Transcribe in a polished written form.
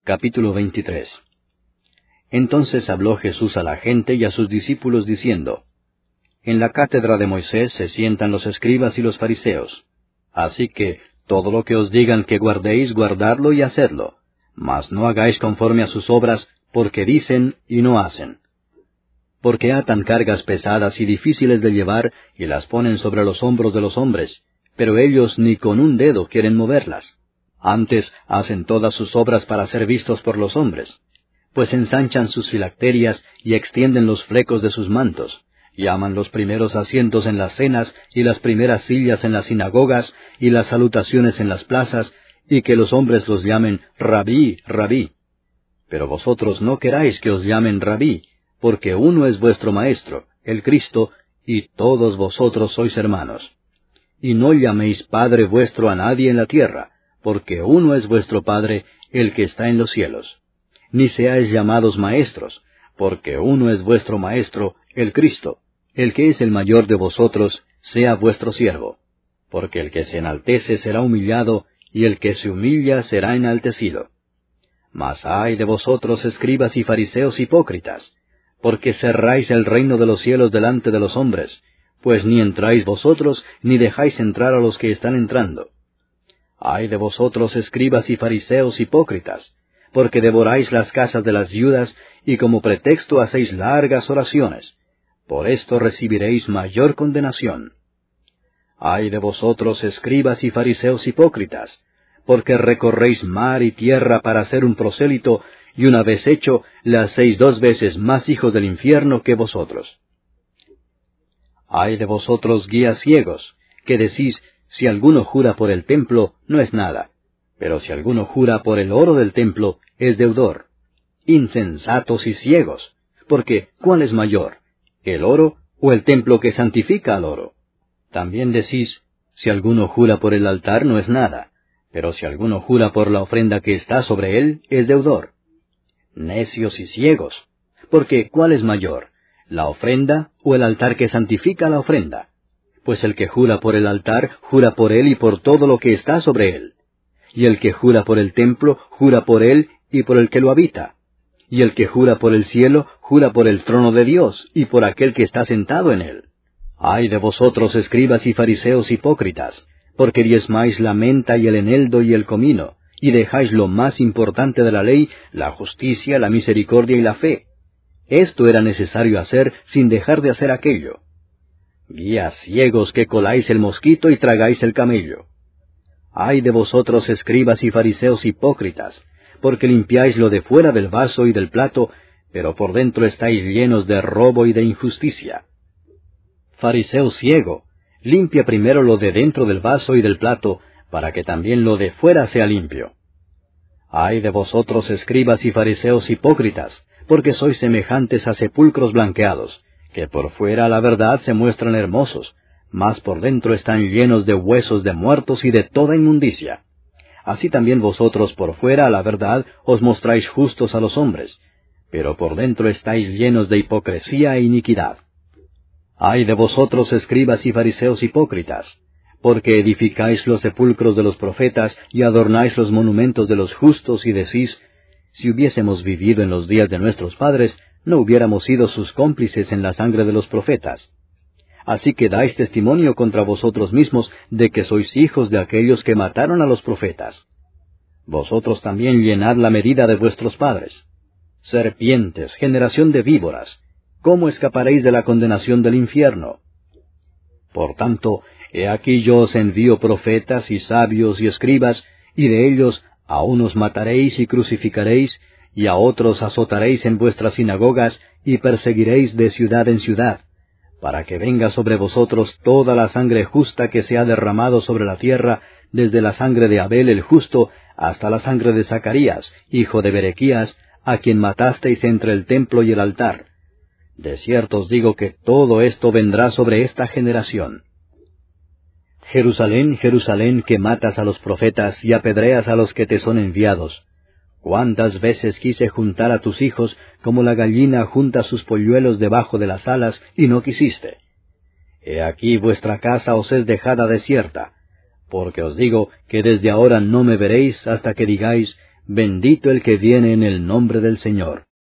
Capítulo 23. Entonces habló Jesús a la gente y a sus discípulos diciendo, En la cátedra de Moisés se sientan los escribas y los fariseos. Así que todo lo que os digan que guardéis, guardadlo y hacedlo, mas no hagáis conforme a sus obras, porque dicen y no hacen. Porque atan cargas pesadas y difíciles de llevar y las ponen sobre los hombros de los hombres, pero ellos ni con un dedo quieren moverlas. Antes hacen todas sus obras para ser vistos por los hombres, pues ensanchan sus filacterias y extienden los flecos de sus mantos, y aman los primeros asientos en las cenas y las primeras sillas en las sinagogas y las salutaciones en las plazas, y que los hombres los llamen Rabí, Rabí. Pero vosotros no queráis que os llamen Rabí, porque uno es vuestro Maestro, el Cristo, y todos vosotros sois hermanos. Y no llaméis Padre vuestro a nadie en la tierra, porque uno es vuestro Padre, el que está en los cielos. Ni seáis llamados maestros, porque uno es vuestro Maestro, el Cristo. El que es el mayor de vosotros, sea vuestro siervo. Porque el que se enaltece será humillado, y el que se humilla será enaltecido. Mas ay de vosotros, escribas y fariseos hipócritas, porque cerráis el reino de los cielos delante de los hombres, pues ni entráis vosotros, ni dejáis entrar a los que están entrando. Ay de vosotros, escribas y fariseos hipócritas, porque devoráis las casas de las viudas, y como pretexto hacéis largas oraciones. Por esto recibiréis mayor condenación. Ay de vosotros, escribas y fariseos hipócritas, porque recorréis mar y tierra para hacer un prosélito, y una vez hecho, le hacéis 2 veces más hijos del infierno que vosotros. Ay de vosotros, guías ciegos, que decís, si alguno jura por el templo, no es nada, pero si alguno jura por el oro del templo, es deudor. Insensatos y ciegos, porque ¿cuál es mayor, el oro o el templo que santifica al oro? También decís, si alguno jura por el altar, no es nada, pero si alguno jura por la ofrenda que está sobre él, es deudor. Necios y ciegos, porque ¿cuál es mayor, la ofrenda o el altar que santifica la ofrenda? Pues el que jura por el altar, jura por él y por todo lo que está sobre él. Y el que jura por el templo, jura por él y por el que lo habita. Y el que jura por el cielo, jura por el trono de Dios y por aquel que está sentado en él. Ay de vosotros, escribas y fariseos hipócritas, porque diezmáis la menta y el eneldo y el comino, y dejáis lo más importante de la ley, la justicia, la misericordia y la fe. Esto era necesario hacer sin dejar de hacer aquello. Guías ciegos que coláis el mosquito y tragáis el camello. Ay de vosotros, escribas y fariseos hipócritas, porque limpiáis lo de fuera del vaso y del plato, pero por dentro estáis llenos de robo y de injusticia. Fariseo ciego, limpia primero lo de dentro del vaso y del plato, para que también lo de fuera sea limpio. Ay de vosotros, escribas y fariseos hipócritas, porque sois semejantes a sepulcros blanqueados, que por fuera a la verdad se muestran hermosos, mas por dentro están llenos de huesos de muertos y de toda inmundicia. Así también vosotros por fuera a la verdad os mostráis justos a los hombres, pero por dentro estáis llenos de hipocresía e iniquidad. Ay de vosotros, escribas y fariseos hipócritas, porque edificáis los sepulcros de los profetas y adornáis los monumentos de los justos y decís, si hubiésemos vivido en los días de nuestros padres, no hubiéramos sido sus cómplices en la sangre de los profetas. Así que dais testimonio contra vosotros mismos de que sois hijos de aquellos que mataron a los profetas. Vosotros también llenad la medida de vuestros padres. Serpientes, generación de víboras, ¿cómo escaparéis de la condenación del infierno? Por tanto, he aquí yo os envío profetas y sabios y escribas, y de ellos a unos mataréis y crucificaréis, y a otros azotaréis en vuestras sinagogas, y perseguiréis de ciudad en ciudad, para que venga sobre vosotros toda la sangre justa que se ha derramado sobre la tierra, desde la sangre de Abel el justo, hasta la sangre de Zacarías, hijo de Berequías, a quien matasteis entre el templo y el altar. De cierto os digo que todo esto vendrá sobre esta generación. Jerusalén, Jerusalén, que matas a los profetas y apedreas a los que te son enviados. ¿Cuántas veces quise juntar a tus hijos como la gallina junta sus polluelos debajo de las alas, y no quisiste? He aquí vuestra casa os es dejada desierta, porque os digo que desde ahora no me veréis hasta que digáis, bendito el que viene en el nombre del Señor.